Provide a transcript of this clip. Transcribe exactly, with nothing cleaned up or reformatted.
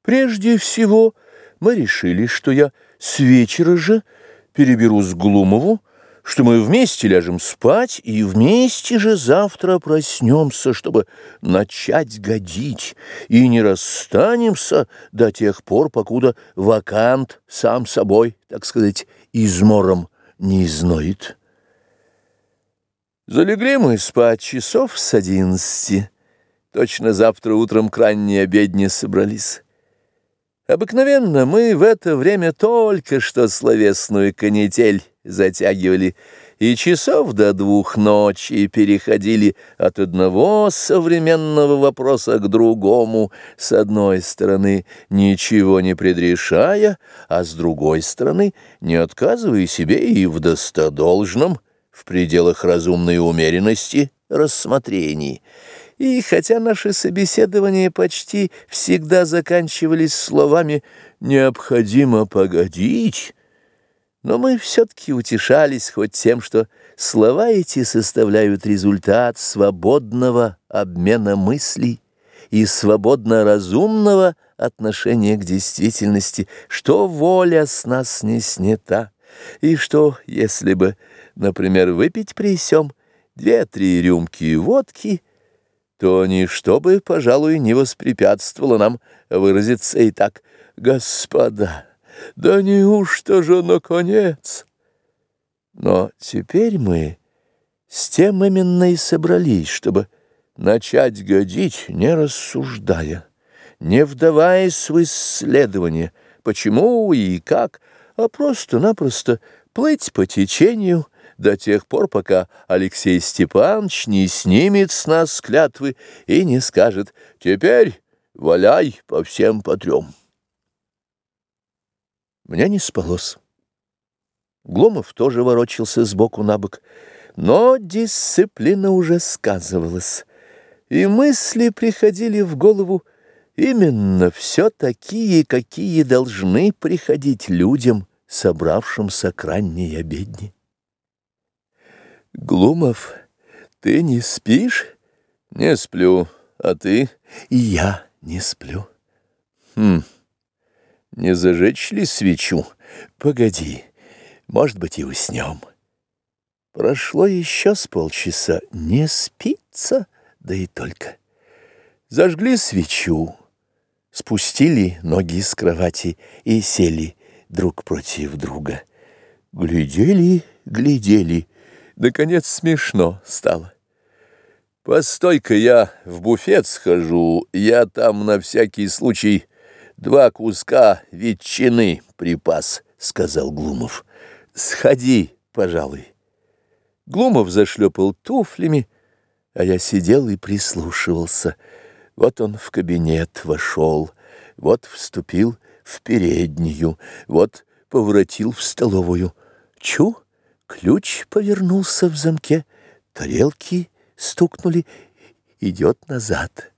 Прежде всего мы решили, что я с вечера же переберусь к Глумову, что мы вместе ляжем спать и вместе же завтра проснемся, чтобы начать годить, и не расстанемся до тех пор, покуда вакант сам собой, так сказать, измором не изноет. Залегли мы спать часов с одиннадцати. Точно завтра утром к ранней обедне собрались. Обыкновенно мы в это время только что словесную канитель затягивали, и часов до двух ночи переходили от одного современного вопроса к другому, с одной стороны ничего не предрешая, а с другой стороны не отказывая себе и в достодолжном, в пределах разумной умеренности, рассмотрении. И хотя наши собеседования почти всегда заканчивались словами «необходимо погодить», но мы все-таки утешались хоть тем, что слова эти составляют результат свободного обмена мыслей и свободно-разумного отношения к действительности, что воля с нас не снята, и что, если бы, например, выпить при сём две-три рюмки водки, то ничто бы, пожалуй, не воспрепятствовало нам выразиться и так: «Господа, да неужто же наконец?» Но теперь мы с тем именно и собрались, чтобы начать годить, не рассуждая, не вдаваясь в исследование, почему и как, а просто-напросто плыть по течению до тех пор, пока Алексей Степанович не снимет с нас клятвы и не скажет: «Теперь валяй по всем по трем». Мне не спалось. Глумов тоже ворочался сбоку на бок, но дисциплина уже сказывалась, и мысли приходили в голову именно все такие, какие должны приходить людям, собравшимся к ранней обедне. «Глумов, ты не спишь?» «Не сплю. А ты?» «И я не сплю». «Хм, не зажечь ли свечу?» «Погоди, может быть, и уснем». Прошло еще с полчаса. Не спится, да и только. Зажгли свечу, спустили ноги с кровати и сели друг против друга. Глядели, глядели. Наконец смешно стало. «Постой-ка, я в буфет схожу, я там на всякий случай два куска ветчины припас», — сказал Глумов. «Сходи, пожалуй». Глумов зашлепал туфлями, а я сидел и прислушивался. Вот он в кабинет вошел, вот вступил в переднюю, вот поворотил в столовую. Чу! Ключ повернулся в замке, тарелки стукнули, идет назад.